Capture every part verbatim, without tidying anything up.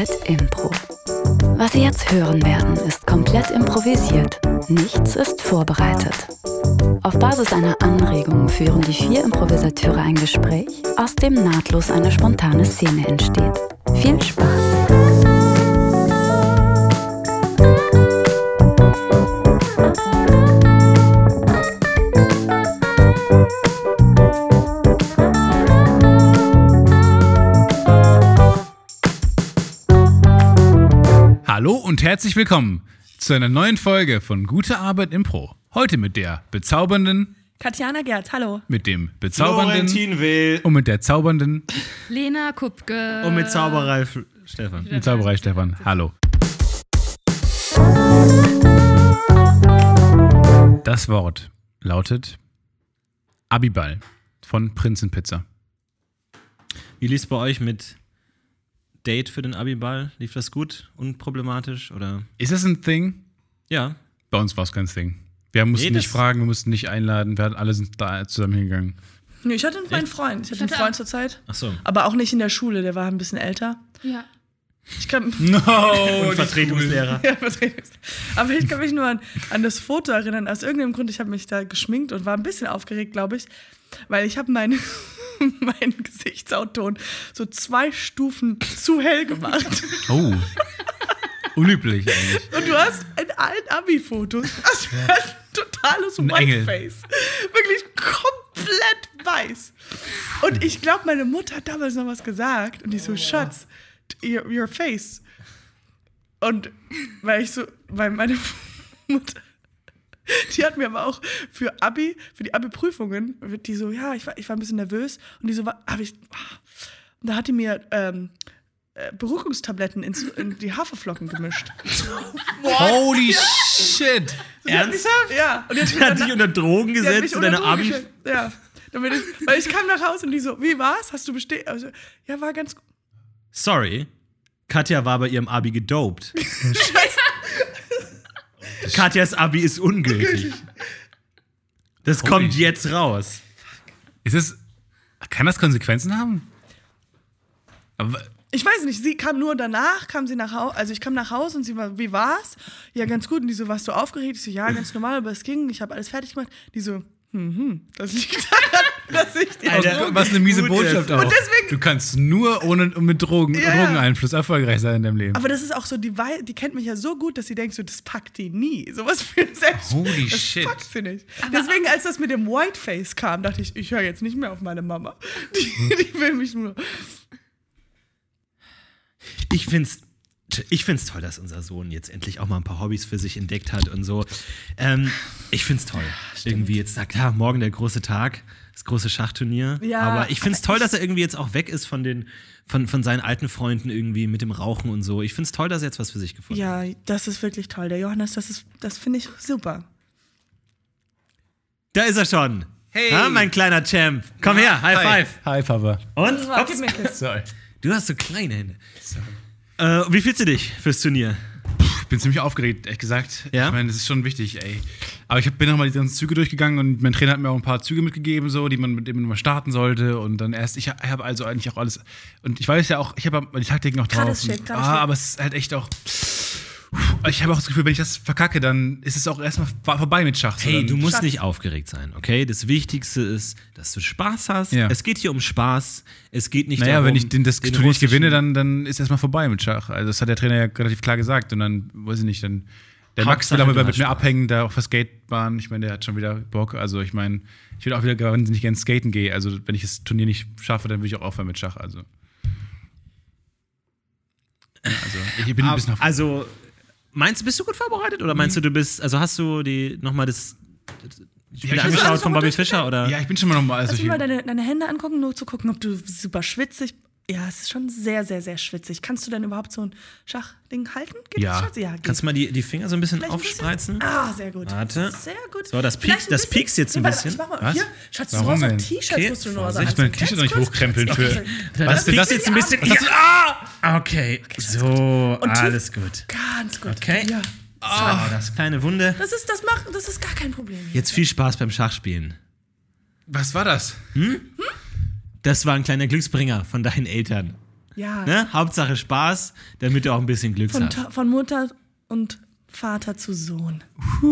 Arbeit Impro. Was Sie jetzt hören werden, ist komplett improvisiert. Nichts ist vorbereitet. Auf Basis einer Anregung führen die vier Improvisateure ein Gespräch, aus dem nahtlos eine spontane Szene entsteht. Viel Spaß! Hallo und herzlich willkommen zu einer neuen Folge von Gute Arbeit Impro. Heute mit der bezaubernden Katjana Gerz, hallo. Mit dem bezaubernden Florentin Will und mit der zaubernden Lena Kupke und mit Zauberei Stefan. Mit Zauberei Stefan, hallo. Das Wort lautet Abiball von Prinzenpizza. Wie lief's bei euch mit Date für den Abiball? Lief das gut? Unproblematisch? Oder? Ist das ein Thing? Ja. Bei uns war es kein Thing. Wir mussten Nee, nicht fragen, wir mussten nicht einladen, wir hatten alle sind da zusammen hingegangen. Nee, ich hatte einen Freund. Ich hatte einen Freund zur Zeit. Ach so. Aber auch nicht in der Schule, der war ein bisschen älter. Ja. Ich kann, No, Und Vertretungslehrer. ja, Vertretungslehrer. Aber ich kann mich nur an, an das Foto erinnern. Aus irgendeinem Grund, ich habe mich da geschminkt und war ein bisschen aufgeregt, glaube ich. Weil ich habe meine, meinen Gesichtshautton so zwei Stufen zu hell gemacht. Oh. Unüblich eigentlich. Und du hast in allen Abi-Fotos hast du ein totales Ein Engel. Whiteface. Wirklich komplett weiß. Und ich glaube, meine Mutter hat damals noch was gesagt. Und die so, Schatz, your, your face. Und weil ich so, weil meine Mutter, die hat mir aber auch für Abi, für die Abi-Prüfungen, die so, ja, ich war, ich war ein bisschen nervös. Und die so, habe ich, und da hat die mir ähm, Beruhigungstabletten ins, in die Haferflocken gemischt. Holy shit! Ernsthaft? Ja. Und jetzt Die hat dich unter Drogen die hat gesetzt mich und deine unter Drogen Abi... gestellt. Ja. Damit ich, weil ich kam nach Hause und die so, wie war's? Hast du bestätigt? Also, ja, war ganz gut. Sorry. Katja war bei ihrem Abi gedopt. Katjas Abi ist ungültig. Das Holy kommt shit. jetzt raus. Ist es. Kann das Konsequenzen haben? Aber. Ich weiß nicht, sie kam nur danach, kam sie nach Hause, also ich kam nach Hause und sie war, wie war's? Ja, ganz gut. Und die so, warst du aufgeregt? Ich so, ja, ganz normal, aber es ging, ich habe alles fertig gemacht. Die so, hm, hm, das liegt daran, dass ich die Alter, Drogen- Was eine miese Gut Botschaft ist. auch. Und deswegen- du kannst nur ohne mit Drogen, Ja, ja. Drogeneinfluss erfolgreich sein in deinem Leben. Aber das ist auch so, die, Wei- die kennt mich ja so gut, dass sie denkt so, das packt die nie. Sowas für selbst. Holy das shit. packt sie nicht. Deswegen, als das mit dem Whiteface kam, dachte ich, ich höre jetzt nicht mehr auf meine Mama. Die, die will mich nur. Ich find's, ich find's toll, dass unser Sohn jetzt endlich auch mal ein paar Hobbys für sich entdeckt hat und so. Ähm, ich find's toll. Irgendwie jetzt sagt, ja, morgen der große Tag, das große Schachturnier. Ja, aber ich find's aber toll, ich- dass er irgendwie jetzt auch weg ist von den, von, von seinen alten Freunden irgendwie mit dem Rauchen und so. Ich find's toll, dass er jetzt was für sich gefunden hat. Ja, das ist wirklich toll. Der Johannes, das ist, das finde ich super. Da ist er schon. Hey. Ha, mein kleiner Champ. Komm her, High Hi. Five. Hi, Papa. Und? Oh, gib mir einen Kiss. Sorry. Du hast so kleine Hände. Äh, wie fühlst du dich fürs Turnier? Ich bin ziemlich aufgeregt, ehrlich gesagt. Ja? Ich meine, das ist schon wichtig, ey. Aber ich hab, bin nochmal die ganzen Züge durchgegangen und mein Trainer hat mir auch ein paar Züge mitgegeben, so, die man mit denen man mal starten sollte. Und dann erst, ich habe also eigentlich auch alles. Und ich weiß ja auch, ich habe die Taktiken noch Gerade drauf. steht, Und, gerade ah, steht. aber es ist halt echt auch. Ich habe auch das Gefühl, wenn ich das verkacke, dann ist es auch erstmal vorbei mit Schach. So, Hey, dann- du musst Schatz. nicht aufgeregt sein, okay? Das Wichtigste ist, dass du Spaß hast. Ja. Es geht hier um Spaß. Es geht nicht Naja, darum, wenn ich den, das den Turnier nicht russischen- gewinne, dann, dann ist erstmal vorbei mit Schach. Also das hat der Trainer ja relativ klar gesagt. Und dann, weiß ich nicht, dann der Max will Hauptsache, aber du mit hast mir Spaß. abhängen, da auf der Skatebahn. Ich meine, der hat schon wieder Bock. Also ich meine, ich will auch wieder wahnsinnig gerne skaten gehen. Also wenn ich das Turnier nicht schaffe, dann will ich auch aufhören mit Schach. Also, also ich bin ein bisschen auf. Also, meinst du, bist du gut vorbereitet? Oder meinst du, du bist, also hast du die nochmal das Spiel Ja, angeschaut alles von noch Bobby mal Fischer? Oder? Ja, ich bin schon mal nochmal. Also Lass mich mal ich, deine, deine Hände angucken, nur zu gucken, ob du super schwitzig. Ja, es ist schon sehr, sehr, sehr schwitzig. Kannst du denn überhaupt so ein Schachding halten? Geht Ja. das, Schatz? Ja, geht. Kannst du mal die, die Finger so ein bisschen Vielleicht ein bisschen- aufspreizen? Ah, sehr gut. Warte. Sehr gut. So, das Vielleicht piekst- ein das bisschen- piekst jetzt ein Nee, warte, bisschen. Ich mach mal Was? hier. Schatz, du Warum brauchst auch denn? T-Shirts, Okay, musst du nur Vorsicht. ich meine T-Shirt noch nicht hochkrempeln für. Das, Was denn das jetzt ein bisschen? Was Was hast hast du- du- Okay, so, Und tief- alles gut. Ganz gut. Okay. Ja. So, das kleine Wunde. Das ist, das macht, das ist gar kein Problem. hier. Jetzt viel Spaß beim Schachspielen. Was war das? Das war ein kleiner Glücksbringer von deinen Eltern. Ja. Ne? Hauptsache Spaß, damit du auch ein bisschen Glück Von, hast. Ta- von Mutter und Vater zu Sohn.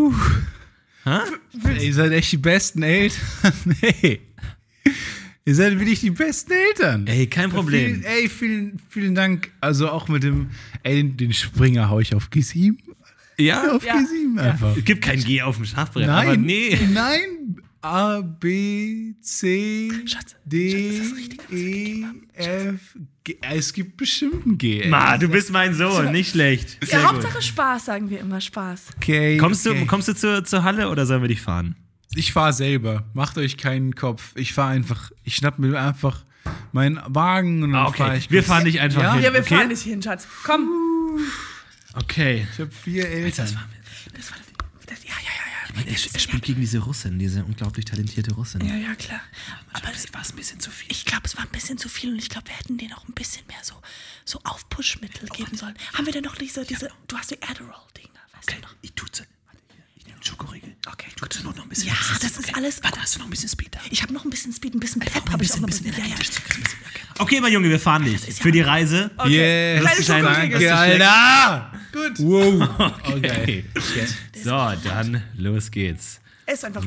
Ey, ihr seid echt die besten Eltern. Hey. Ihr seid wirklich die besten Eltern. Ey, kein Problem. Vielen, ey, vielen, vielen Dank. Also auch mit dem, ey, den, den Springer hau ich auf G sieben. Ja, Auf Ja. G sieben einfach. es gibt kein G auf dem Schachbrett, Nein, aber nee. nein. A, B, C, Schatz, D, Schatz, das ist richtig. E, F, G. Es gibt bestimmt ein G. ey. Ma, du bist mein Sohn, nicht schlecht. Ja, Sehr gut. Hauptsache Spaß, sagen wir immer Spaß. Okay, Kommst du, okay. kommst du zur, zur Halle oder sollen wir dich fahren? Ich fahre selber. Macht euch keinen Kopf. Ich fahre einfach. Ich schnapp mir einfach meinen Wagen und dann Ah, okay. fahre ich. Wir fahren dich einfach Ja? hin. Ja, wir okay? fahren nicht hin, Schatz. Komm. Okay. Ich habe vier Eltern. Das war das, ja, ja, ja, ja. Er, er spielt gegen diese Russin, diese unglaublich talentierte Russin. Ja, ja, klar. Aber es war ein bisschen zu viel. Ich glaube, es war ein bisschen zu viel und ich glaube, wir hätten denen auch ein bisschen mehr so, so Aufpushmittel geben sollen. Haben wir denn noch diese, diese, du hast die Adderall-Dinger, weißt du noch? Ich tue sie. Ich nehme Schokoriegel. Okay, Tut sie nur noch ein bisschen. Ja, das ist alles. Warte, hast du noch ein bisschen Speed da? Ich habe noch ein bisschen Speed, ein bisschen Pep um habe ich auch noch. bisschen Ja, ja. energetisch zu kriegen. Okay, mein Junge, wir fahren dich ist ja- für die Reise. Okay. Yes. Kleine Kleine Schokoriegel. Danke. Alter! Gut. Wow. Okay. So, dann los geht's. Ist einfach.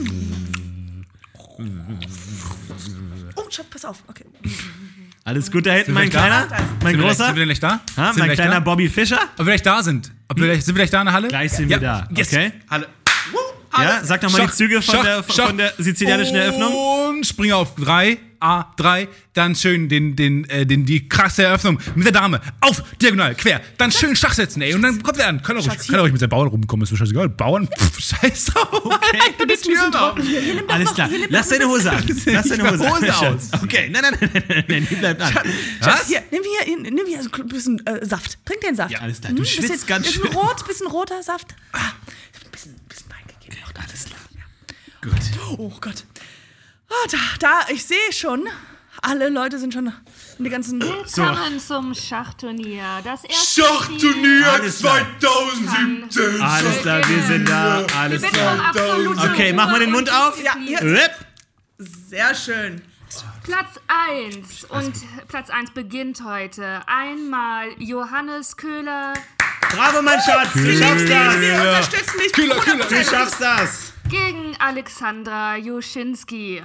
Oh, Schatz, pass auf. Okay. Alles gut da hinten, Sind mein wir gleich Kleiner? da? Mein Sind wir gleich- Großer? Sind wir gleich da? Ha, Sind wir mein gleich kleiner da? Bobby Fischer? Ob wir gleich da sind? Ob wir gleich, sind wir gleich da in der Halle? Gleich sind wir da, Yes. okay? Halle. Ja, sag doch mal die Schach, Züge von, Schach, der, von Schach. der sizilianischen Eröffnung. Und spring auf drei, A, drei, dann schön den, den, äh, den, die krasse Eröffnung mit der Dame. Auf, diagonal, quer, dann schön Schach setzen, ey. Und dann kommt er an. Kann er ruhig, Schatz, kann er ruhig mit seinem Bauern rumkommen, ist mir scheißegal. Bauern, pff, scheiß drauf. Okay, Du bist ein bisschen trocken hier. Hier, nimm doch Alles noch, klar, hier, nimm lass doch deine ein Hose an. Lass Ich deine mach Hose, Hose an. aus. Okay, nein, nein, nein, nein, nein, die bleibt an. Schatz, hier, nimm hier, nimm hier ein bisschen äh, Saft. Trink den Saft. Ja, alles klar. Du schwitzt bisschen, ganz bisschen schön. rot, bisschen roter Saft. Ah, ein bisschen, bisschen Wein gegeben. Oh, Alles klar. Ja. Gut. Oh Gott. Oh, da, da, ich sehe schon. Alle Leute sind schon in die ganzen. Willkommen zum Schachturnier. Das erste Schachturnier Alles klar. zwanzig siebzehn. Alles klar, wir sind da. Alles Wir bitten um klar. absolute Okay, mach mal den Mund auf. Ja, hier. Rip. Sehr schön. Platz eins. Und Platz eins beginnt heute. Einmal Johannes Köhler Bravo, mein Schatz. Du schaffst das. Wir unterstützen dich. Kühler, Kühler. Du schaffst das. gegen Alexandra Juschinski.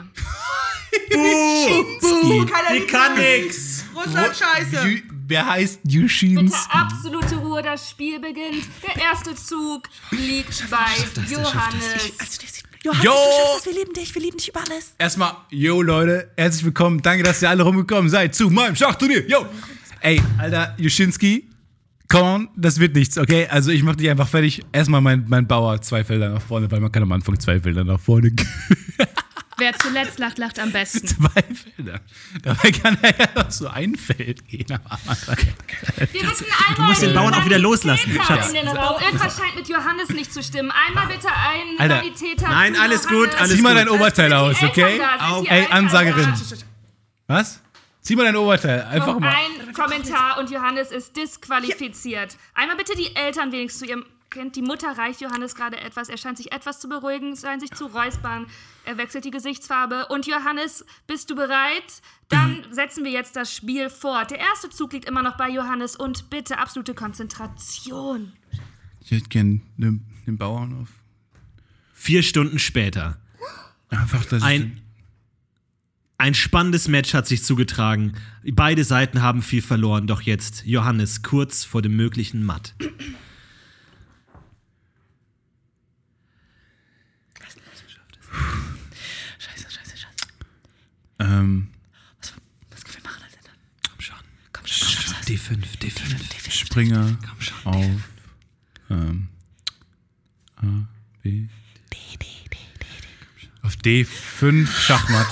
Buh, keiner Die liebt kann mich. nix. Russland scheiße. Ju- Wer heißt Bitte Juschinski? absolute Ruhe, das Spiel beginnt. Der erste Zug liegt bei Johannes. Also, das- Johannes, Jo. du schaffst das. Wir lieben dich. Wir lieben dich über alles. Erstmal, yo Leute, herzlich willkommen. Danke, dass ihr alle rumgekommen seid zu meinem Schachturnier. Yo! Ey, Alter, Juschinski, come on, das wird nichts, okay? Also ich mach dich einfach fertig. Erstmal mein, mein Bauer zwei Felder nach vorne, weil man kann am Anfang zwei Felder nach vorne gehen. Wer zuletzt lacht, lacht am besten. Zwei Felder. Dabei kann er ja noch so ein Feld gehen. Aber Wir bitten einmal Du musst den Bauern auch wieder loslassen, Sanitäter Schatz. in den Raum. Irgendwas scheint mit Johannes nicht zu stimmen. Einmal bitte einen Alter. Sanitäter Nein, zu alles Johannes. gut, alles zieh mal gut. dein Oberteil Sind die aus, Eltern okay? da? Sind die Ey, Eltern Ansagerin. da? Was? Zieh mal dein Oberteil. Einfach Noch mal. ein Kommentar und Johannes ist disqualifiziert. Einmal bitte die Eltern wenigstens zu ihrem Kind. Die Mutter reicht Johannes gerade etwas. Er scheint sich etwas zu beruhigen, scheint sich zu räuspern. Er wechselt die Gesichtsfarbe. Und Johannes, bist du bereit? Dann setzen wir jetzt das Spiel fort. Der erste Zug liegt immer noch bei Johannes. Und bitte absolute Konzentration. Ich hätte gern den, den Bauern auf. Vier Stunden später. Einfach, dass Ein, ein spannendes Match hat sich zugetragen. Beide Seiten haben viel verloren. Doch jetzt Johannes kurz vor dem möglichen Matt. Scheiße, scheiße, scheiße. ähm, Was können wir machen, Alter? Komm schon. Komm schon, du schaffst das. D fünf, D fünf. Springer Komm schon. auf ähm, A, B, D, D, D, D. auf D fünf Schachmatt.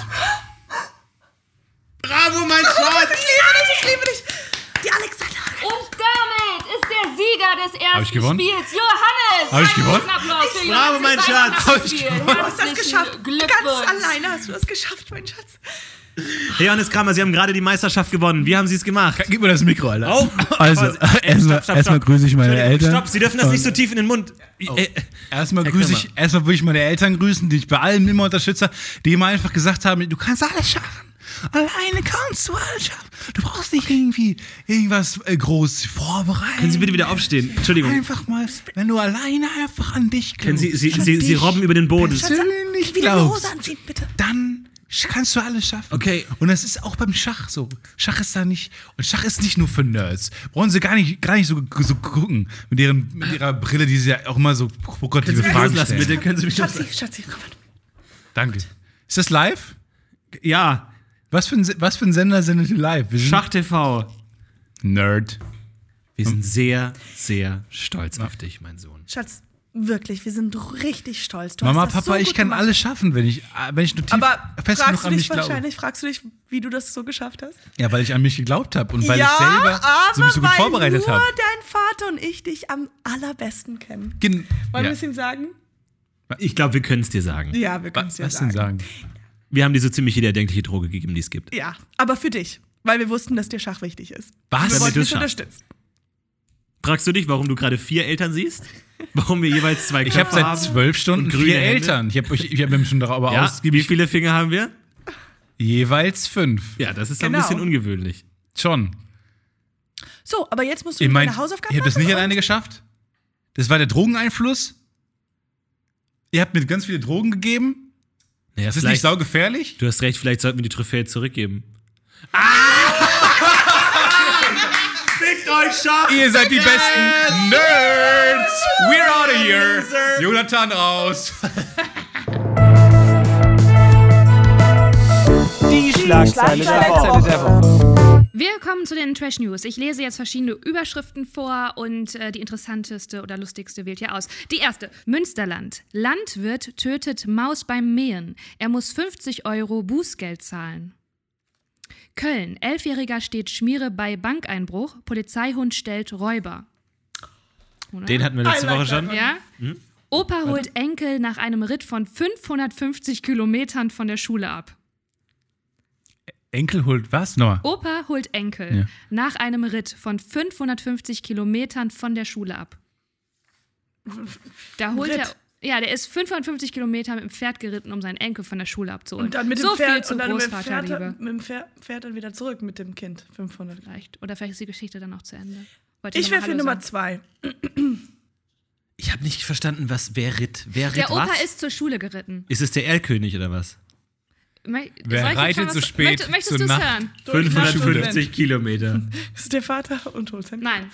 Bravo, mein Schatz! Ich liebe dich, ich liebe dich. Die Alexander. Und damit ist der Sieger des Hab ich ersten gewonnen? Spiels Johannes. Hab ich Einen gewonnen? großen Applaus für Bravo, Johannes. mein Ist Schatz. einfach Hab das ich Spiel. gewonnen? Du hast das Herzlichen geschafft. Glückwunsch. Ganz alleine hast du das geschafft, mein Schatz. Hey, Johannes Kramer, Sie haben gerade die Meisterschaft gewonnen. Wie haben Sie es gemacht? Gib mir das Mikro, Alter. Oh. Also, Oh, äh, erstmal stopp, stopp, erstmal stopp. grüße ich meine Entschuldigung, Eltern. Stopp, Sie dürfen das nicht so tief in den Mund. Äh, Erstmal Herr grüße Krammer. ich, erstmal würde ich meine Eltern grüßen, die ich bei allem immer unterstütze, die immer einfach gesagt haben, du kannst alles schaffen. Alleine kannst du alles schaffen. Du brauchst nicht irgendwie irgendwas äh, groß vorbereiten. Können Sie bitte wieder aufstehen? Entschuldigung. Einfach mal, wenn du alleine einfach an dich glaubst. Können Sie, Sie, Schatz, Sie, Sie dich robben über den Boden. persönlich Wieder eine Hose glaubst, anziehen, bitte. dann kannst du alles schaffen. Okay. Und das ist auch beim Schach so. Schach ist da nicht, und Schach ist nicht nur für Nerds. Brauchen sie gar nicht, gar nicht so, so gucken. Mit, deren, mit ihrer Brille, die sie ja auch immer so provokative Können Sie mich Fragen loslassen, stellen. bitte? Können Sie mich Schatzi, loslassen? Schatzi, komm mal. Danke. Ist das live? Ja, Was für ein, was für ein Sender sendet ihr live? Wir sind Schach T V. Nerd. Wir sind sehr, sehr stolz auf dich, mein Sohn. Schatz, wirklich, wir sind richtig stolz. Du Mama, hast das Papa, so ich gut kann gemacht. alles schaffen, wenn ich, wenn ich nur tief Aber fest fragst genug du an dich mich glaube. wahrscheinlich, fragst du dich, wie du das so geschafft hast? Ja, weil ich an mich geglaubt habe und weil ja, ich selber aber so mich so gut weil vorbereitet nur habe. dein Vater und ich dich am allerbesten kennen. Gen- Wollen ja. wir es ihm sagen? Ich glaube, wir können es dir sagen. Ja, wir können Was, es dir was sagen. denn sagen? Wir haben dir so ziemlich jede erdenkliche Droge gegeben, die es gibt. Ja, aber für dich. Weil wir wussten, dass dir Schach wichtig ist. Was? Wir Damit wollten du dich es schaffst. unterstützen. Fragst du dich, warum du gerade vier Eltern siehst? Warum wir jeweils zwei Ich habe Köpfe seit haben? zwölf Stunden und grüne vier Hände? Eltern. Ich habe ich hab mich schon darüber Ja, wie ausgiebig. viele Finger haben wir? Jeweils fünf. Ja, das ist Genau. ein bisschen ungewöhnlich. Schon. So, aber jetzt musst du Ihr deine meint, Hausaufgaben ihr habt das nicht machen alleine geschafft? Das war der Drogeneinfluss? Ihr habt mir ganz viele Drogen gegeben? Naja, Das ist nicht saugefährlich? Du hast recht, vielleicht sollten wir die Trophäe zurückgeben. Fickt euch Schach! Ihr seid die besten Nerds! We're out of here! Jonathan raus! Die Schlagzeile der Woche. Wir kommen zu den Trash News. Ich lese jetzt verschiedene Überschriften vor und äh, die interessanteste oder lustigste wählt ihr aus. Die erste: Münsterland. Landwirt tötet Maus beim Mähen. Er muss fünfzig Euro Bußgeld zahlen. Köln. Elfjähriger steht Schmiere bei Bankeinbruch. Polizeihund stellt Räuber. Oder? Den hatten wir letzte I like Woche that schon. one. Ja? Opa holt Enkel nach einem Ritt von fünfhundertfünfzig Kilometern von der Schule ab. Enkel holt was? Nochmal. Opa holt Enkel Ja. nach einem Ritt von fünfhundertfünfzig Kilometern von der Schule ab. Da holt Ritt? er, ja, der ist fünfhundertfünfzig Kilometer mit dem Pferd geritten, um seinen Enkel von der Schule abzuholen. Und dann mit dem so Pferd, viel zu und dann mit dem Pferd, Großvaterliebe. mit dem Pferd, Pferd dann wieder zurück mit dem Kind. fünfhundert. Vielleicht. Oder vielleicht ist die Geschichte dann noch zu Ende. Wollt ihr Ich noch wäre mal für Hallo Nummer sagen? zwei. Ich habe nicht verstanden, was wer ritt. Wer ritt Der Opa was? ist zur Schule geritten. Ist es der Erlkönig oder was? Me- Wer soll ich jetzt reitet schon so was- spät Möchtest, möchtest zur du es Nacht? hören? fünfhundertfünfzig Kilometer. Das ist der Vater und holt sein Nein,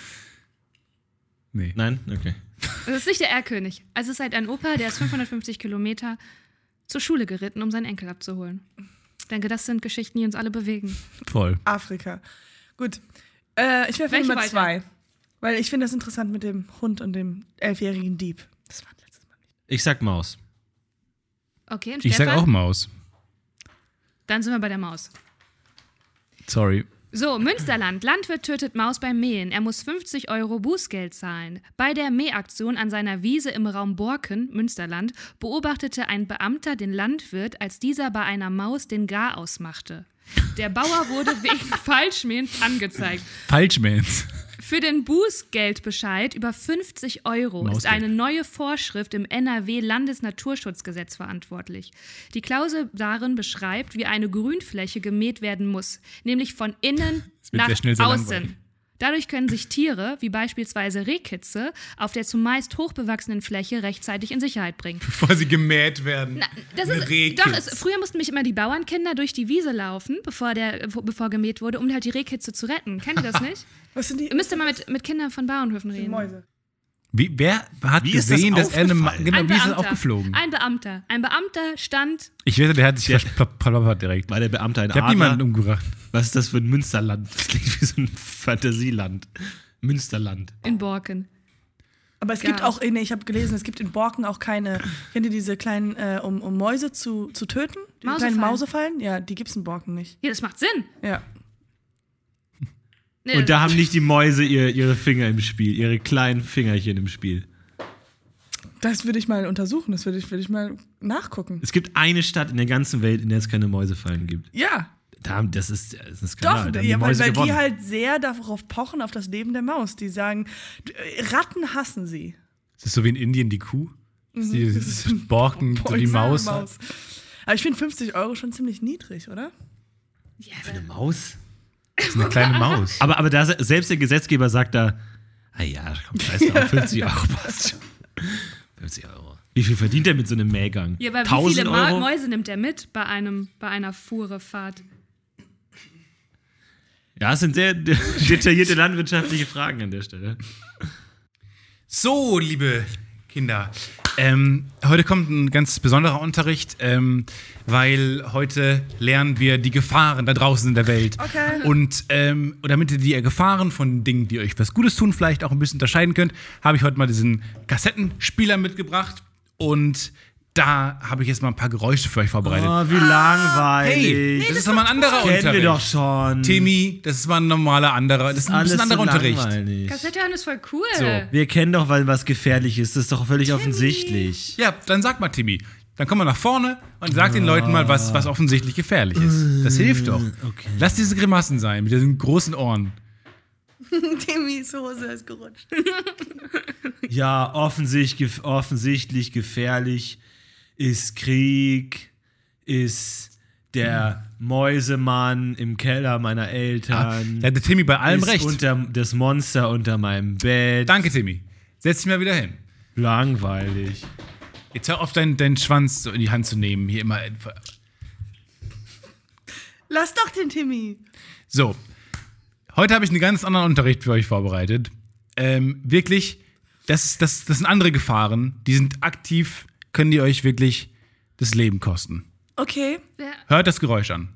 Nee. Nein? Okay. das ist nicht der Erlkönig. Also es ist halt ein Opa, der ist fünfhundertfünfzig Kilometer zur Schule geritten, um seinen Enkel abzuholen. Ich denke, das sind Geschichten, die uns alle bewegen. Voll. Afrika. Gut. Äh, ich wäre für Welche Nummer weiter? zwei. Weil ich finde das interessant mit dem Hund und dem elfjährigen Dieb. Das war letztes Mal nicht. Ich sag Maus. Okay, und Ich sag Stefan? auch Maus. Dann sind wir bei der Maus. Sorry. So, Münsterland. Landwirt tötet Maus beim Mähen. Er muss fünfzig Euro Bußgeld zahlen. Bei der Mähaktion an seiner Wiese im Raum Borken, Münsterland, beobachtete ein Beamter den Landwirt, als dieser bei einer Maus den Garaus machte. Der Bauer wurde wegen Falschmähens angezeigt. Falschmans. Für den Bußgeldbescheid über fünfzig Euro ist Mausgeld. eine neue Vorschrift im N R W-Landesnaturschutzgesetz verantwortlich. Die Klausel darin beschreibt, wie eine Grünfläche gemäht werden muss, nämlich von innen Das wird nach sehr schnell sehr außen. langweilig. Dadurch können sich Tiere, wie beispielsweise Rehkitze, auf der zumeist hochbewachsenen Fläche rechtzeitig in Sicherheit bringen. Bevor sie gemäht werden. Das Eine ist, Rehkitz. doch, es, früher mussten mich immer die Bauernkinder durch die Wiese laufen, bevor, der, bevor gemäht wurde, um halt die Rehkitze zu retten. Kennt ihr das nicht? Was sind die? Ihr müsst ja mal mit, mit Kindern von Bauernhöfen reden. Mäuse. Wie, wer hat Wie ist das gesehen, dass er eine Ma aufgefallen? genau, Ein wie ist das Beamter. aufgeflogen? Ein Beamter. Ein Beamter stand. Ich wette, der hat sich verplappert direkt. War der Beamte ein Ich habe Adler? niemanden umgebracht. Was ist das für ein Münsterland? Das klingt wie so ein Fantasieland. Münsterland. In Borken. Aber es gibt Ja. auch, nee, ich habe gelesen, es gibt in Borken auch keine, kennt ihr diese kleinen, äh, um, um Mäuse zu, zu töten? Die Mausefallen. kleinen Mausefallen? Ja, die gibt's in Borken nicht. Ja, das macht Sinn. Ja. Nee, Und da haben nicht die Mäuse ihr, ihre Finger im Spiel, ihre kleinen Fingerchen im Spiel. Das würde ich mal untersuchen, das würde ich, würde ich mal nachgucken. Es gibt eine Stadt in der ganzen Welt, in der es keine Mäusefallen gibt. Ja, Da, haben- das ist, das ist ein doch, Skandal. Da haben die ja, weil, Mäuse weil die gewonnen. halt sehr darauf pochen, auf das Leben der Maus. Die sagen, d- äh, Ratten hassen sie. Ist das so wie in Indien die Kuh? Mhm. Die, das ist Borken, so die Poison Maus. Aber ich finde fünfzig Euro schon ziemlich niedrig, oder? Für eine Maus? Das ist eine kleine Maus. Aber, aber da, selbst der Gesetzgeber sagt da, ah ja, komm, scheiß drauf, fünfzig Euro passt schon. fünfzig Euro. Wie viel verdient er mit so einem Mähgang? Ja, aber wie tausend viele Ma- Euro? Mäuse nimmt er mit bei, einem, bei einer Fuhrefahrt? Ja, es sind sehr de- detaillierte landwirtschaftliche Fragen an der Stelle. So, liebe Kinder, ähm, heute kommt ein ganz besonderer Unterricht, ähm, weil heute lernen wir die Gefahren da draußen in der Welt. Okay. Und ähm, damit ihr die Gefahren von Dingen, die euch was Gutes tun, vielleicht auch ein bisschen unterscheiden könnt, habe ich heute mal diesen Kassettenspieler mitgebracht. Und da habe ich jetzt mal ein paar Geräusche für euch vorbereitet. Oh, wie langweilig. Hey, das ist nochmal ein anderer Kennen Unterricht. wir doch schon. Timmy, das war ein normaler anderer, das ist ein bisschen anderer so Unterricht. langweilig. Kassette hören ist voll cool. So. Wir kennen doch, weil was gefährlich ist. Das ist doch völlig offensichtlich. Ja, dann sag mal, Timmy. Dann komm mal nach vorne und sag den Leuten mal, was, was offensichtlich gefährlich ist. Das hilft doch. Okay. Lass diese Grimassen sein, mit diesen großen Ohren. Timmys Hose ist gerutscht. Ja, offensichtlich, offensichtlich gefährlich ist Krieg, ist der Mäusemann im Keller meiner Eltern. Da hatte Timmy bei allem ist recht. Unter, das Monster unter meinem Bett. Danke, Timmy. Setz dich mal wieder hin. Langweilig. Jetzt hör auf, deinen, deinen Schwanz so in die Hand zu nehmen. Hier immer. Lass doch den Timmy. So. Heute habe ich einen ganz anderen Unterricht für euch vorbereitet. Ähm, wirklich, das, das, das sind andere Gefahren. Die sind aktiv, können die euch wirklich das Leben kosten. Okay. Ja. Hört das Geräusch an.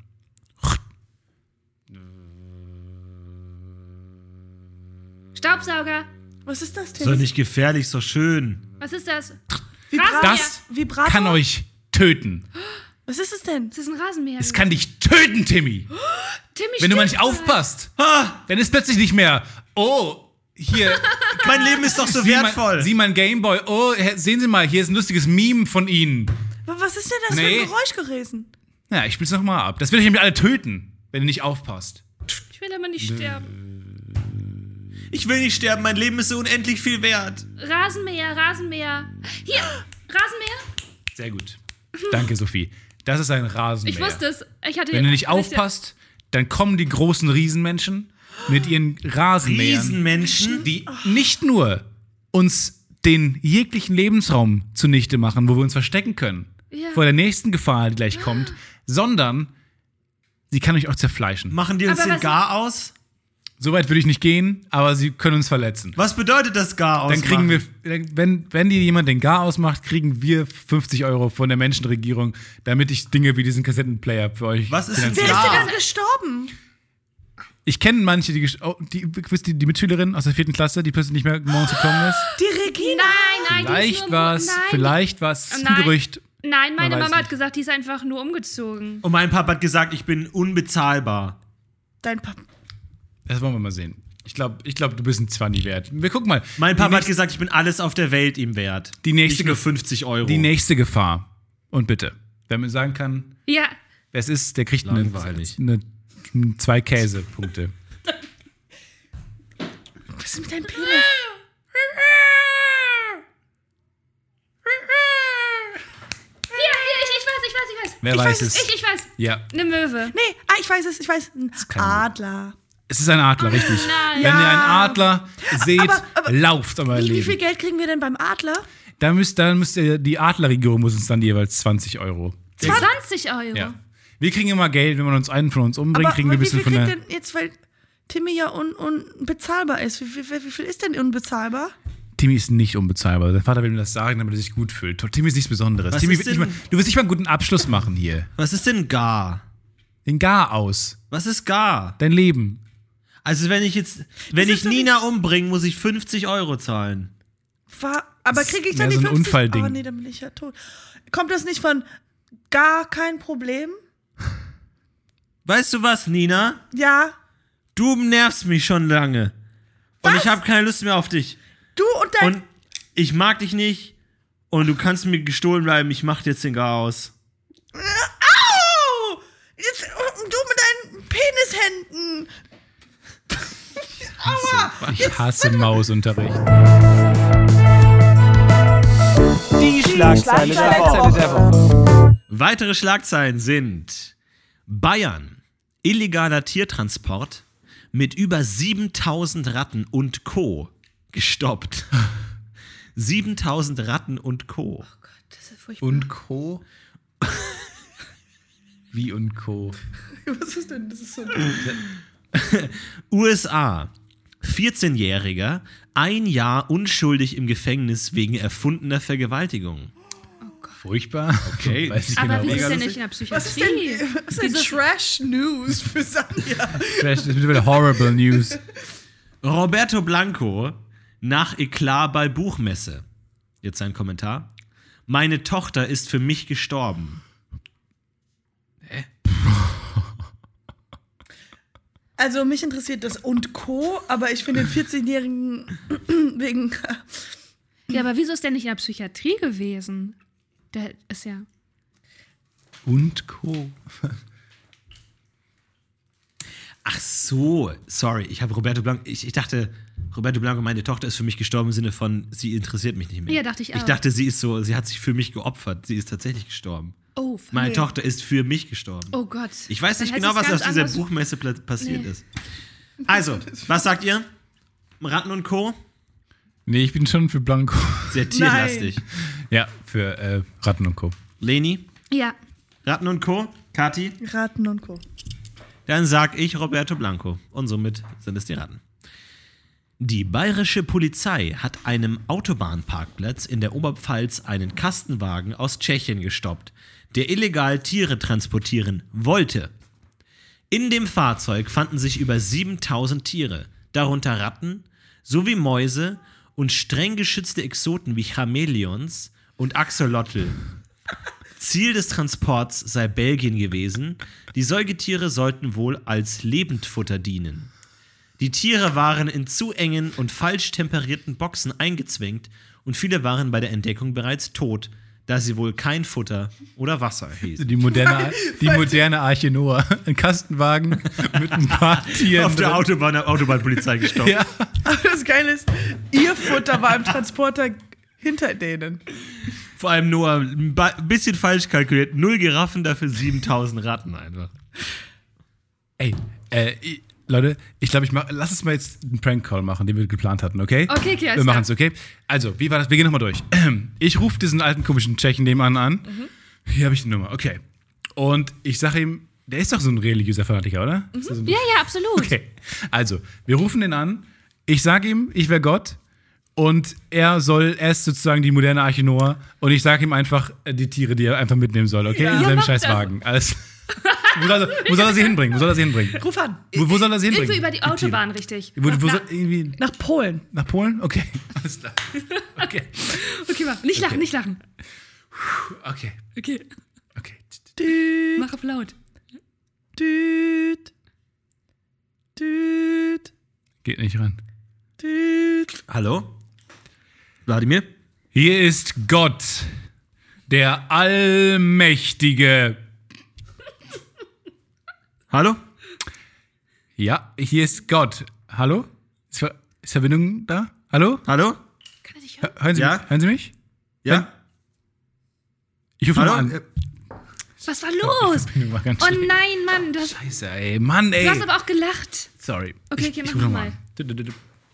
Staubsauger. Was ist das, Ist doch Timmy? nicht gefährlich, ist doch schön. Was ist das? Vibra- Das Vibrator? kann euch töten. Was ist es denn? Das ist ein Rasenmäher. Es kann dich töten, Timmy. Timmy, Wenn du mal nicht stimmt. aufpasst. Dann ist plötzlich nicht mehr, oh, hier. Mein Leben ist doch so sieh wertvoll. Mal, sieh mal ein Gameboy. Oh, sehen Sie mal, hier ist ein lustiges Meme von Ihnen. Aber was ist denn das Nee. für ein Geräusch gewesen? Ja, ich spiel's nochmal ab. Das will ich nämlich alle töten, wenn ihr nicht aufpasst. Ich will aber nicht sterben. Ich will nicht sterben, mein Leben ist so unendlich viel wert. Rasenmäher, Rasenmäher. Hier, Rasenmäher. Sehr gut. Danke, Sophie. Das ist ein Rasenmäher. Ich wusste es. Ich hatte Wenn du nicht hatte- aufpasst, dann kommen die großen Riesenmenschen mit ihren Rasenmähern, Riesenmenschen? die nicht nur uns den jeglichen Lebensraum zunichte machen, wo wir uns verstecken können, Ja. vor der nächsten Gefahr, die gleich kommt, sondern sie kann euch auch zerfleischen. Machen die uns Aber den was- Gar aus? Soweit würde ich nicht gehen, aber sie können uns verletzen. Was bedeutet das Gar aus? Dann kriegen wir, wenn, wenn dir jemand den Gar ausmacht, kriegen wir fünfzig Euro von der Menschenregierung, damit ich Dinge wie diesen Kassettenplayer für euch Was ist ein Wer ist Gar? denn dann gestorben? Ich kenne manche, die, ges- oh, die, wisst ihr, die Mitschülerin aus der vierten Klasse, die plötzlich nicht mehr morgens gekommen ist. Die Regina. Nein, nein, die ist Vielleicht nur was, nein, vielleicht was, ist ein Nein. Gerücht. Nein, meine Man weiß Mama hat nicht. gesagt, die ist einfach nur umgezogen. Und mein Papa hat gesagt, ich bin unbezahlbar. Dein Papa. Das wollen wir mal sehen. Ich glaube, ich glaub, du bist ein Zwanni wert. Wir gucken mal. Mein Die Papa hat nächste- gesagt, ich bin alles auf der Welt ihm wert. Die nächste Nicht nur Ge- fünfzig Euro. Die nächste Gefahr. Und bitte, wer mir sagen kann, Ja, wer es ist, der kriegt eine, Langweilig. eine, zwei Käsepunkte. Was ist mit deinem Penis? hier, hier, ich, ich weiß, ich weiß, ich weiß. Wer Ich weiß weiß es? Ich, ich weiß. Ja, Eine Möwe. Nee, ah, ich weiß es, ich weiß. Ein kann- Adler. es ist ein Adler, richtig. nein. Wenn ihr Ja. einen Adler seht, Aber- aber- lauft aber Wie, wie Leben. viel Geld kriegen wir denn beim Adler? Da müsst, da müsst ihr, die Adlerregierung muss uns dann jeweils zwanzig Euro. zwanzig Euro. Ja. Wir kriegen immer Geld, wenn man uns einen von uns umbringt, Aber, kriegen wir aber ein wie viel bisschen von kriegt der. denn jetzt, weil Timmy ja un, unbezahlbar ist? Wie, wie, wie viel ist denn unbezahlbar? Timmy ist nicht unbezahlbar. Der Vater will mir das sagen, damit er sich gut fühlt. Timmy ist nichts Besonderes. Was Timmy ist wird nicht mal, denn- du wirst nicht mal einen guten Abschluss machen hier. Was ist denn Gar? Den Gar aus. Was ist Gar? Dein Leben. Also wenn ich jetzt, wenn ist ich so Nina umbringe, muss ich fünfzig Euro zahlen. War, aber Das kriege ich ist dann mehr die so ein fünfzig? Unfallding. Oh nee, dann bin ich ja tot. Kommt das nicht von gar kein Problem? Weißt du was, Nina? Ja. Du nervst mich schon lange. Und Was? ich habe keine Lust mehr auf dich. Du und dein... Und ich mag dich nicht. Und du kannst mir gestohlen bleiben. Ich mach jetzt den Gar aus. Au! Jetzt, und du mit deinen Penishänden. Aua! Ich hasse Mausunterricht. Die Schlagzeile der Woche. Weitere Schlagzeilen sind: Bayern illegaler Tiertransport mit über siebentausend Ratten und Co. gestoppt. siebentausend Ratten und Co. Oh Gott, das ist furchtbar. Und Co. Wie und Co. Was ist denn? Das ist so. U S A. vierzehnjähriger, ein Jahr unschuldig im Gefängnis wegen erfundener Vergewaltigung. Furchtbar. Okay. Weiß nicht Aber genau, wie ist was denn das nicht in der Was ist Psychiatrie? denn, was ist denn Trash News für Sanja? Trash, das ist wieder Horrible News. Roberto Blanco nach Eklat bei Buchmesse. Jetzt sein Kommentar. Meine Tochter ist für mich gestorben. Also mich interessiert das und Co., aber ich finde den vierzehnjährigen wegen... Ja, aber wieso ist der nicht in der Psychiatrie gewesen? Der ist ja... Und Co. Ach so, sorry, ich habe Roberto Blanco, ich, ich dachte, Roberto Blanco, meine Tochter ist für mich gestorben im Sinne von, sie interessiert mich nicht mehr. Ja, dachte ich auch. Ich dachte, sie ist so, sie hat sich für mich geopfert, sie ist tatsächlich gestorben. Oh, fuck. Meine Tochter ist für mich gestorben. Oh Gott. Ich weiß nicht Dann genau, heißt es was aus ganz dieser anders. Buchmesse pla- passiert Nee. ist. Also, was sagt ihr? Ratten und Co.? Nee, ich bin schon für Blanco. Sehr tierlastig. Ja, für äh, Ratten und Co. Leni? Ja. Ratten und Co.? Kathi? Ratten und Co. Dann sag ich Roberto Blanco. Und somit sind es die Ratten. Die bayerische Polizei hat einem Autobahnparkplatz in der Oberpfalz einen Kastenwagen aus Tschechien gestoppt, der illegal Tiere transportieren wollte. In dem Fahrzeug fanden sich über siebentausend Tiere, darunter Ratten sowie Mäuse und streng geschützte Exoten wie Chamäleons und Axolotl. Ziel des Transports sei Belgien gewesen. Die Säugetiere sollten wohl als Lebendfutter dienen. Die Tiere waren in zu engen und falsch temperierten Boxen eingezwängt und viele waren bei der Entdeckung bereits tot, da sie wohl kein Futter oder Wasser erhielten. Die moderne, die moderne Arche Noah. Ein Kastenwagen mit ein paar Tieren Auf der drin. Autobahn, der Autobahnpolizei gestoppt. Ja. Aber das Geile ist, ihr Futter war im Transporter hinter denen. Vor allem nur ein ba- bisschen falsch kalkuliert. Null Giraffen, dafür siebentausend Ratten einfach. Ey, äh, ich, Leute, ich glaube, ich mach, lass uns mal jetzt einen Prank-Call machen, den wir geplant hatten, okay? Okay, okay, alles Wir machen klar. es, okay? Also, wie war das? Wir gehen nochmal durch. Ich rufe diesen alten komischen Tschechen nebenan an. Hier habe ich die Nummer, okay. Und ich sage ihm, der ist doch so ein religiöser Fanatiker, oder? Ist das so ein- Ja, ja, absolut. Okay, also, wir rufen den an. Ich sage ihm, ich wäre Gott. Und er soll, er ist sozusagen die moderne Arche Noah. Und ich sage ihm einfach äh, die Tiere, die er einfach mitnehmen soll, okay? Ja. In Ja, seinem mach scheiß das. Wagen. Alles. wo, soll er, wo soll er sie hinbringen? Wo soll er sie hinbringen? Ruf an. Wo, wo soll er sie hinbringen? Irgendwo über die Autobahn, richtig. Wo, wo Na, soll, irgendwie Nach Polen. nach Polen? Okay, alles klar. Okay, okay, mach. Nicht lachen, nicht lachen. okay, Okay, okay. Düt, mach auf laut. düt, düt, Geht nicht ran. düt. Hallo? Wladimir? Hier ist Gott, der Allmächtige. Hallo? Ja, hier ist Gott. Hallo? Ist, Ver ist Verbindung da? Hallo? Hallo? Kann er dich hören? Hör- Hören Sie, Ja? mich? Hören Sie mich? Ja? Ich rufe mal Hallo? an. Äh, Was war los? Verbindung war ganz Oh schlecht. nein, Mann. Du hast, Scheiße, ey. Mann, ey. du hast aber auch gelacht. Sorry. Okay, Ich- okay, ich mach ruf noch mal. an. Du, du, du, du.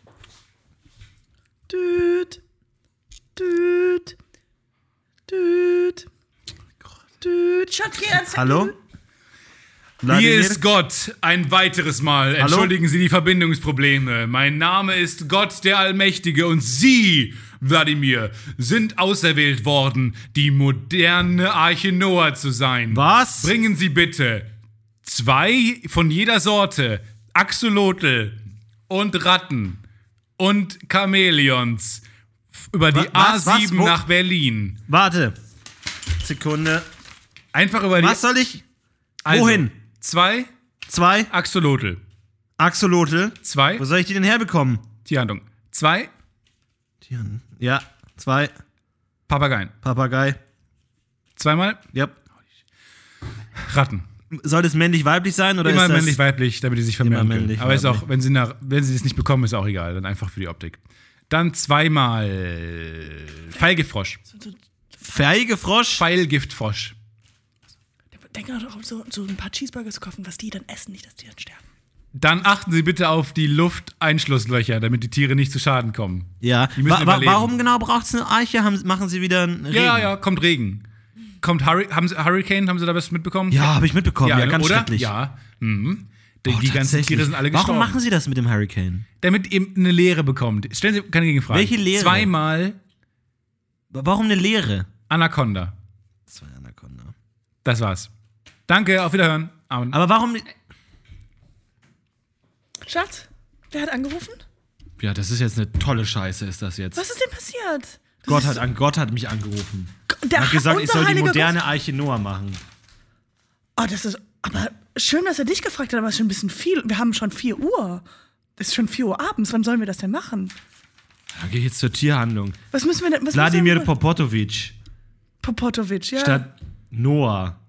Düt, düt, düt, düt. Schatz, geh ans Hallo? Hier Wladimir? ist Gott ein weiteres Mal. Hallo? Entschuldigen Sie die Verbindungsprobleme. Mein Name ist Gott der Allmächtige und Sie, Wladimir, sind auserwählt worden, die moderne Arche Noah zu sein. Was? Bringen Sie bitte zwei von jeder Sorte, Axolotl und Ratten und Chamäleons f- über die Wa- was? A sieben Was? Wo? nach Berlin. Warte. Sekunde. Einfach über die... Was soll ich? Also, Wohin? Zwei Zwei Axolotl. Axolotl. Zwei Wo soll ich die denn herbekommen? Tierhandlung. Zwei Ja, zwei Papageien. Papagei. Zweimal Ja. Ratten. Soll das männlich-weiblich sein oder Immer ist das männlich-weiblich, damit die sich vermehren Immer können. männlich, Aber ist auch, weiblich. wenn sie, nach, wenn sie das nicht bekommen, ist auch egal. Dann einfach für die Optik. Dann zweimal Pfeilgiftfrosch. Feige Frosch? Pfeilgiftfrosch. denke auch so, so ein paar Cheeseburger zu kaufen, was die dann essen, nicht, dass die dann sterben. Dann achten Sie bitte auf die Lufteinschlusslöcher, damit die Tiere nicht zu Schaden kommen. Ja. Die müssen Wa wa überleben. warum genau braucht es eine Arche? Haben, machen Sie wieder einen Regen? Ja, ja, kommt Regen. Kommt Hurri haben Sie, Hurricane, haben Sie da was mitbekommen? Ja, habe ich mitbekommen. Ja, ne, ganz oder? schrecklich. Ja. Mhm. Die, Oh, die ganzen tatsächlich. Tiere sind alle gestorben. Warum machen Sie das mit dem Hurricane? Damit ihr eine Leere bekommt. Stellen Sie keine Gegenfrage. Welche Leere? Zweimal Warum eine Leere? Anaconda. Zwei Anaconda. Das war's. Danke, auf Wiederhören. Amen. Aber warum. Schatz, wer hat angerufen? Ja, das ist jetzt eine tolle Scheiße, ist das jetzt. Was ist denn passiert? Das Gott ist hat, an, Gott hat mich angerufen. der Er hat gesagt, ich unser soll die heiliger moderne Arche Noah machen. Gott. Oh, das ist. Aber schön, dass er dich gefragt hat, aber es ist schon ein bisschen viel. Wir haben schon vier Uhr. Es ist schon vier Uhr abends. Wann sollen wir das denn machen? Da gehe ich jetzt zur Tierhandlung. Was müssen wir denn. Was Wladimir müssen wir- Popotovic Popotovic, ja. statt Noah.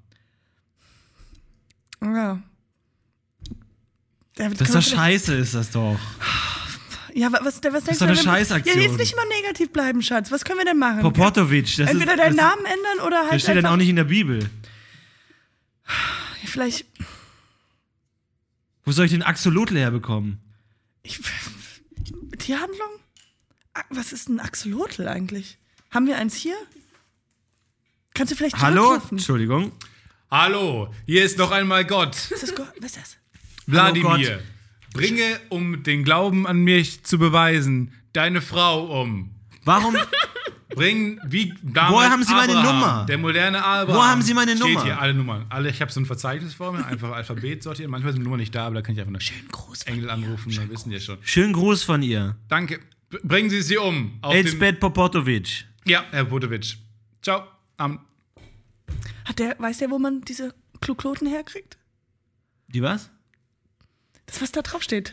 Ja. Ja, Das ist doch scheiße, ist das doch. Ja, was, was denkst ist doch du? eine wenn- Scheißaktion. Ja, jetzt nicht immer negativ bleiben, Schatz. Was können wir denn machen? Popotovic, das Entweder ist. deinen das, Namen ändern oder halt. Das steht dann einfach, auch nicht in der Bibel. Vielleicht. Wo soll ich den Axolotl herbekommen? Ich, Tierhandlung? Ah, was ist ein Axolotl eigentlich? Haben wir eins hier? Kannst du vielleicht Hallo? zurückrufen? Entschuldigung. Hallo, hier ist noch einmal Gott. Ist das Go- Was ist das? Wladimir, Gott. bringe, um den Glauben an mich zu beweisen, deine Frau um. Warum? Bring, wie damals Woher haben Sie meine Abraham, Nummer? Der moderne Abraham. Wo haben Sie meine Steht Nummer? hier alle Nummern. Alle, ich habe so ein Verzeichnis vor mir, einfach Alphabet sortieren. Manchmal sind die Nummern nicht da, aber da kann ich einfach eine Schönen Gruß von Engel mir. anrufen, dann wissen die ja schon. Schönen Gruß von ihr. Danke. B- Bringen Sie sie um. Auf den, Elsbeth Popotovic. ja, Herr Potovic. Ciao. Abend. Hat der, weiß der, wo man diese Klukloten herkriegt? Die was? Das, was da drauf steht.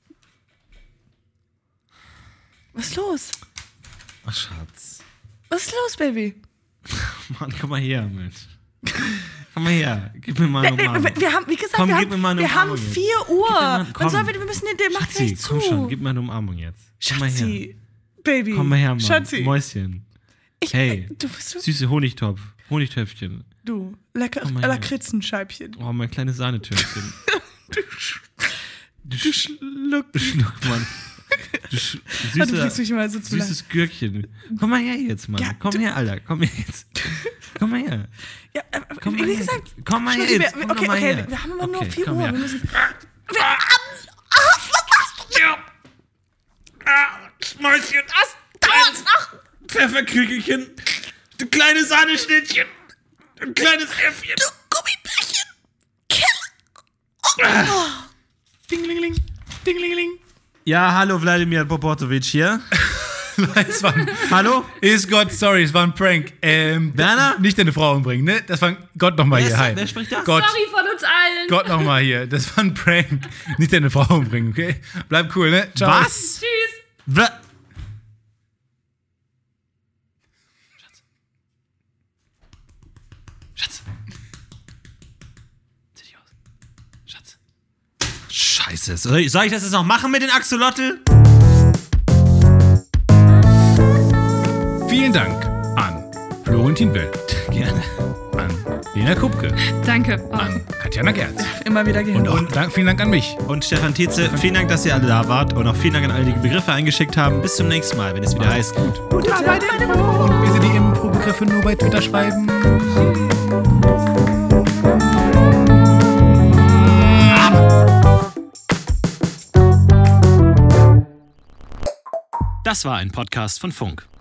Was ist los? Ach, Schatz. Was ist los, Baby? Mann, komm mal her, Mensch. Komm mal her. Gib mir mal eine Nee, Umarmung. wir haben, wie gesagt, Komm, wir, gib haben, mir mal eine wir haben Umarmung jetzt. vier Uhr. mal- Wann komm. sollen wir, wir müssen den, der macht Schatzi, gleich zu. komm schon, gib mir eine Umarmung jetzt. Komm mal her. Schatzi, Baby. Komm mal her, Mann. Schatzi. Mäuschen. Ich, Hey. Du bist so, Süße Honigtopf. Honigtöpfchen. du, lecker Komm mal her. Lakritzenscheibchen. Oh, mein kleines Sahnetörtchen. Du schluck. Schluck, Mann. Du sch Du kriegst süßer, mich mal so zu lang. süßes Gürkchen. Komm mal her jetzt, Mann. Ja, Komm du- her, Alter. Komm her jetzt. Komm mal her. Ja, äh, Komm wie mal her. gesagt, Komm mal her Schatzi, jetzt. wir, Komm okay, doch mal okay, her. wir haben immer nur Okay, vier komm Uhr. her. Wir müssen, Mäuschen, kleines Pfefferkügelchen, du kleines Sahneschnittchen, du kleines Äffchen. Du Gummibärchen. Dinglingeling. Dinglingeling. Ja, hallo Wladimir Popotovic hier. Es war ein, Hallo? ist Gott, sorry, es war ein Prank. Ähm, Werner? Nicht deine Frau umbringen, ne? Das war ein, Gott nochmal Wer hier. ist- Hi. wer spricht da? Gott, Sorry von uns allen. Gott nochmal hier. Das war ein Prank. Nicht deine Frau umbringen, okay? Bleib cool, ne? Ciao. Was? Tschüss. Wa Schatz. Schatz. Zieh dich aus. Schatz. Scheiße. Soll ich, soll ich das jetzt noch machen mit den Axolotl? Vielen Dank an Florentin Will, Gerne. an Lena Kupke, Danke. Oh. an Katjana Gerz Immer wieder gehen. und auch Dank, vielen Dank an mich. Und Stefan Tietze, vielen Dank, dass ihr alle da wart. Und auch vielen Dank an alle, die Begriffe eingeschickt haben. Bis zum nächsten Mal, wenn es wieder heißt. Gut. Gute Arbeit, meine Frau. Und wie sie die Impro-Begriffe nur bei Twitter schreiben. Das war ein Podcast von Funk.